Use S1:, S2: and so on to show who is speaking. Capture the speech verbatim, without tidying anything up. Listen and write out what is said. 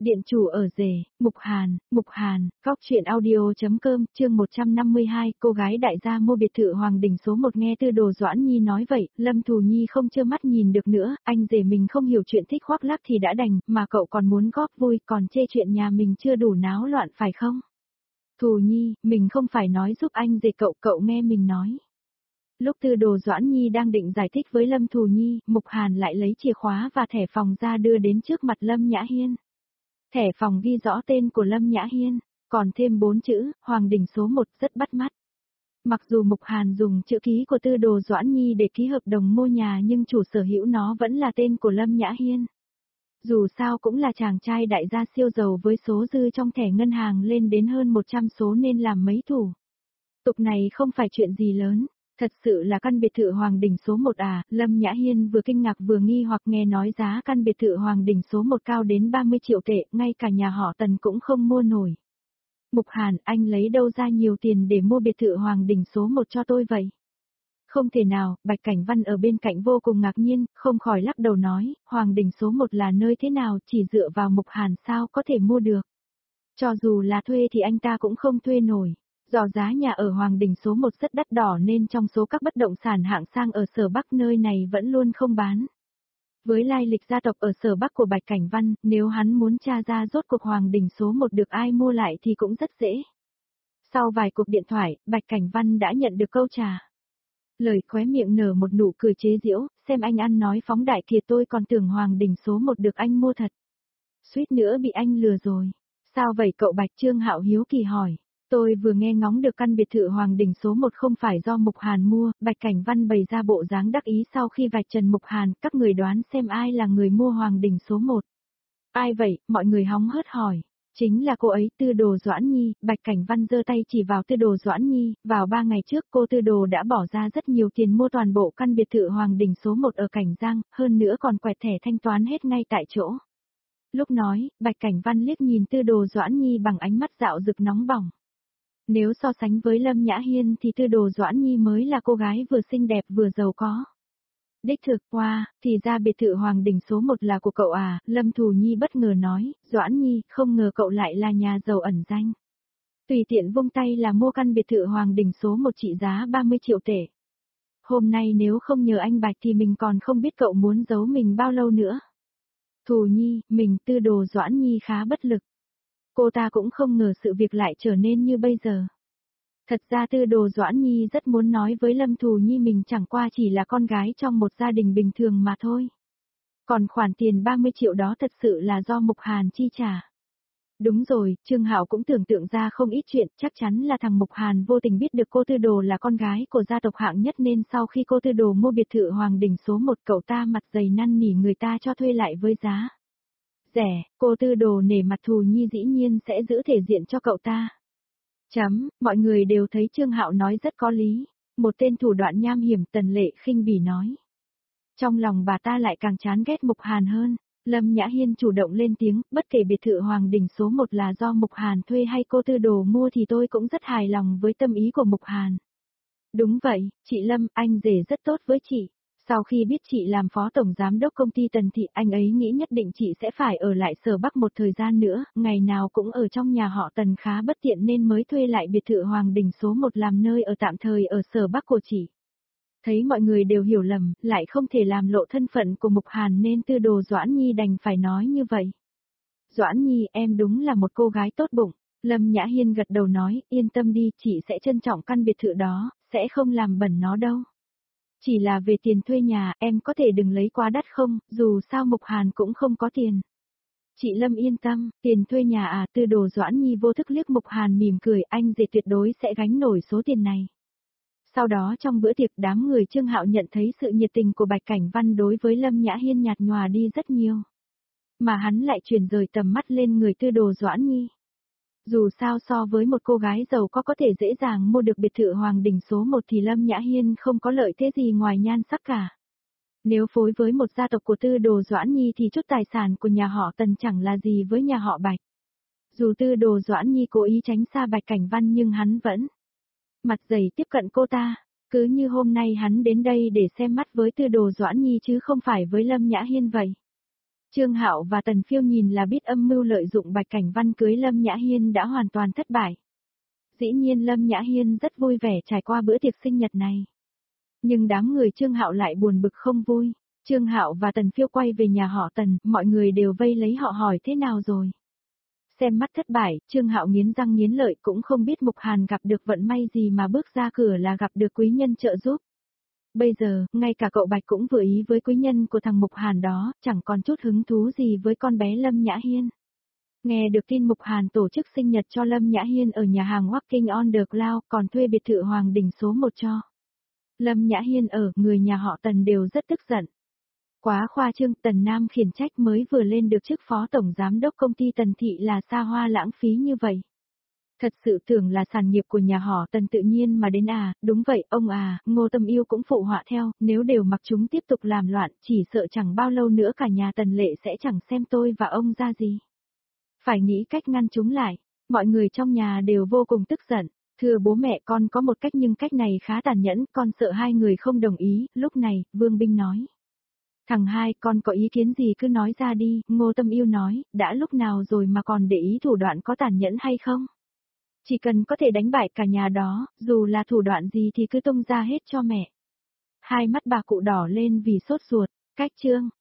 S1: Điện chủ ở rể, Mục Hàn, Mục Hàn, góc truyện audio.com, chương một trăm năm mươi hai, cô gái đại gia mua biệt thự Hoàng Đình số một. Nghe Tư Đồ Doãn Nhi nói vậy, Lâm Thù Nhi không trơ mắt nhìn được nữa, anh rể mình không hiểu chuyện thích khoác lác thì đã đành, mà cậu còn muốn góp vui, còn chê chuyện nhà mình chưa đủ náo loạn phải không? Thù Nhi, mình không phải nói giúp anh rể cậu, cậu nghe mình nói. Lúc Tư Đồ Doãn Nhi đang định giải thích với Lâm Thù Nhi, Mục Hàn lại lấy chìa khóa và thẻ phòng ra đưa đến trước mặt Lâm Nhã Hiên. Thẻ phòng ghi rõ tên của Lâm Nhã Hiên, còn thêm bốn chữ, Hoàng Đình số một, rất bắt mắt. Mặc dù Mục Hàn dùng chữ ký của Tư Đồ Doãn Nhi để ký hợp đồng mua nhà nhưng chủ sở hữu nó vẫn là tên của Lâm Nhã Hiên. Dù sao cũng là chàng trai đại gia siêu giàu với số dư trong thẻ ngân hàng lên đến hơn một trăm số nên làm mấy thủ tục này không phải chuyện gì lớn. Thật sự là căn biệt thự Hoàng Đình số một à, Lâm Nhã Hiên vừa kinh ngạc vừa nghi hoặc nghe nói giá căn biệt thự Hoàng Đình số một cao đến ba mươi triệu tệ, ngay cả nhà họ Tần cũng không mua nổi. Mục Hàn, anh lấy đâu ra nhiều tiền để mua biệt thự Hoàng Đình số một cho tôi vậy? Không thể nào, Bạch Cảnh Văn ở bên cạnh vô cùng ngạc nhiên, không khỏi lắc đầu nói, Hoàng Đình số một là nơi thế nào, chỉ dựa vào Mục Hàn sao có thể mua được. Cho dù là thuê thì anh ta cũng không thuê nổi. Do giá nhà ở Hoàng Đình số một rất đắt đỏ nên trong số các bất động sản hạng sang ở Sở Bắc nơi này vẫn luôn không bán. Với lai lịch gia tộc ở Sở Bắc của Bạch Cảnh Văn, nếu hắn muốn tra ra rốt cuộc Hoàng Đình số một được ai mua lại thì cũng rất dễ. Sau vài cuộc điện thoại, Bạch Cảnh Văn đã nhận được câu trả lời, khóe miệng nở một nụ cười chế giễu, xem anh ăn nói phóng đại kìa, tôi còn tưởng Hoàng Đình số một được anh mua thật. Suýt nữa bị anh lừa rồi. Sao vậy cậu Bạch? Trương Hạo hiếu kỳ hỏi. Tôi vừa nghe ngóng được căn biệt thự Hoàng Đình số một không phải do Mục Hàn mua, Bạch Cảnh Văn bày ra bộ dáng đắc ý sau khi vạch trần Mục Hàn, các người đoán xem ai là người mua Hoàng Đình số một. Ai vậy? Mọi người hóng hớt hỏi. Chính là cô ấy, Tư Đồ Doãn Nhi. Bạch Cảnh Văn giơ tay chỉ vào Tư Đồ Doãn Nhi, vào ba ngày trước cô Tư Đồ đã bỏ ra rất nhiều tiền mua toàn bộ căn biệt thự Hoàng Đình số một ở Cảnh Giang, hơn nữa còn quẹt thẻ thanh toán hết ngay tại chỗ. Lúc nói, Bạch Cảnh Văn liếc nhìn Tư Đồ Doãn Nhi bằng ánh mắt dạo rực nóng bỏng. Nếu so sánh với Lâm Nhã Hiên thì Tư Đồ Doãn Nhi mới là cô gái vừa xinh đẹp vừa giàu có. Đích thực qua, wow, thì ra biệt thự Hoàng Đình số một là của cậu à, Lâm Thù Nhi bất ngờ nói, Doãn Nhi, không ngờ cậu lại là nhà giàu ẩn danh. Tùy tiện vung tay là mua căn biệt thự Hoàng Đình số một trị giá ba mươi triệu tệ. Hôm nay nếu không nhờ anh Bạch thì mình còn không biết cậu muốn giấu mình bao lâu nữa. Thù Nhi, mình Tư Đồ Doãn Nhi khá bất lực. Cô ta cũng không ngờ sự việc lại trở nên như bây giờ. Thật ra Tư Đồ Doãn Nhi rất muốn nói với Lâm Thù Nhi mình chẳng qua chỉ là con gái trong một gia đình bình thường mà thôi. Còn khoản tiền ba mươi triệu đó thật sự là do Mục Hàn chi trả. Đúng rồi, Trương Hạo cũng tưởng tượng ra không ít chuyện, chắc chắn là thằng Mục Hàn vô tình biết được cô Tư Đồ là con gái của gia tộc hạng nhất nên sau khi cô Tư Đồ mua biệt thự Hoàng Đình số một cậu ta mặt dày năn nỉ người ta cho thuê lại với giá rẻ, cô Tư Đồ nể mặt Thù Nhi dĩ nhiên sẽ giữ thể diện cho cậu ta. Chấm, mọi người đều thấy Trương Hạo nói rất có lý, một tên thủ đoạn nham hiểm. Tần Lệ khinh bỉ nói. Trong lòng bà ta lại càng chán ghét Mục Hàn hơn, Lâm Nhã Hiên chủ động lên tiếng, bất kể biệt thự Hoàng Đình số một là do Mục Hàn thuê hay cô Tư Đồ mua thì tôi cũng rất hài lòng với tâm ý của Mục Hàn. Đúng vậy, chị Lâm, anh rể rất tốt với chị. Sau khi biết chị làm phó tổng giám đốc công ty Tần Thị, anh ấy nghĩ nhất định chị sẽ phải ở lại Sở Bắc một thời gian nữa, ngày nào cũng ở trong nhà họ Tần khá bất tiện nên mới thuê lại biệt thự Hoàng Đình số một làm nơi ở tạm thời ở Sở Bắc của chị. Thấy mọi người đều hiểu lầm, lại không thể làm lộ thân phận của Mục Hàn nên Tư Đồ Doãn Nhi đành phải nói như vậy. Doãn Nhi, em đúng là một cô gái tốt bụng. Lâm Nhã Hiên gật đầu nói, yên tâm đi, chị sẽ trân trọng căn biệt thự đó, sẽ không làm bẩn nó đâu. Chỉ là về tiền thuê nhà, em có thể đừng lấy quá đắt không, dù sao Mục Hàn cũng không có tiền. Chị Lâm yên tâm, tiền thuê nhà à? Tư Đồ Doãn Nhi vô thức liếc Mục Hàn mỉm cười, anh rể tuyệt đối sẽ gánh nổi số tiền này. Sau đó trong bữa tiệc đám người Trương Hạo nhận thấy sự nhiệt tình của Bạch Cảnh Văn đối với Lâm Nhã Hiên nhạt nhòa đi rất nhiều. Mà hắn lại chuyển rời tầm mắt lên người Tư Đồ Doãn Nhi. Dù sao so với một cô gái giàu có có thể dễ dàng mua được biệt thự Hoàng Đình số một thì Lâm Nhã Hiên không có lợi thế gì ngoài nhan sắc cả. Nếu phối với một gia tộc của Tư Đồ Doãn Nhi thì chút tài sản của nhà họ Tần chẳng là gì với nhà họ Bạch. Dù Tư Đồ Doãn Nhi cố ý tránh xa Bạch Cảnh Văn nhưng hắn vẫn mặt dày tiếp cận cô ta. Cứ như hôm nay hắn đến đây để xem mắt với Tư Đồ Doãn Nhi chứ không phải với Lâm Nhã Hiên vậy. Trương Hạo và Tần Phiêu nhìn là biết âm mưu lợi dụng Bạch Cảnh Văn cưới Lâm Nhã Hiên đã hoàn toàn thất bại. Dĩ nhiên Lâm Nhã Hiên rất vui vẻ trải qua bữa tiệc sinh nhật này. Nhưng đám người Trương Hạo lại buồn bực không vui. Trương Hạo và Tần Phiêu quay về nhà họ Tần, mọi người đều vây lấy họ hỏi thế nào rồi. Xem mắt thất bại, Trương Hạo nghiến răng nghiến lợi cũng không biết Mục Hàn gặp được vận may gì mà bước ra cửa là gặp được quý nhân trợ giúp. Bây giờ, ngay cả cậu Bạch cũng vừa ý với quý nhân của thằng Mục Hàn đó, chẳng còn chút hứng thú gì với con bé Lâm Nhã Hiên. Nghe được tin Mục Hàn tổ chức sinh nhật cho Lâm Nhã Hiên ở nhà hàng Walking on the Cloud, còn thuê biệt thự Hoàng Đình số một cho Lâm Nhã Hiên ở, người nhà họ Tần đều rất tức giận. Quá khoa trương, Tần Nam khiển trách mới vừa lên được chức phó tổng giám đốc công ty Tần Thị là xa hoa lãng phí như vậy. Thật sự tưởng là sản nghiệp của nhà họ Tần tự nhiên mà đến à, đúng vậy ông à, Ngô Tâm Yêu cũng phụ họa theo, nếu đều mặc chúng tiếp tục làm loạn, chỉ sợ chẳng bao lâu nữa cả nhà Tần Lệ sẽ chẳng xem tôi và ông ra gì. Phải nghĩ cách ngăn chúng lại, mọi người trong nhà đều vô cùng tức giận, thưa bố mẹ con có một cách nhưng cách này khá tàn nhẫn, con sợ hai người không đồng ý, lúc này, Vương Binh nói. Thằng hai, con có ý kiến gì cứ nói ra đi, Ngô Tâm Yêu nói, đã lúc nào rồi mà còn để ý thủ đoạn có tàn nhẫn hay không? Chỉ cần có thể đánh bại cả nhà đó, dù là thủ đoạn gì thì cứ tung ra hết cho mẹ. Hai mắt bà cụ đỏ lên vì sốt ruột, cách chương.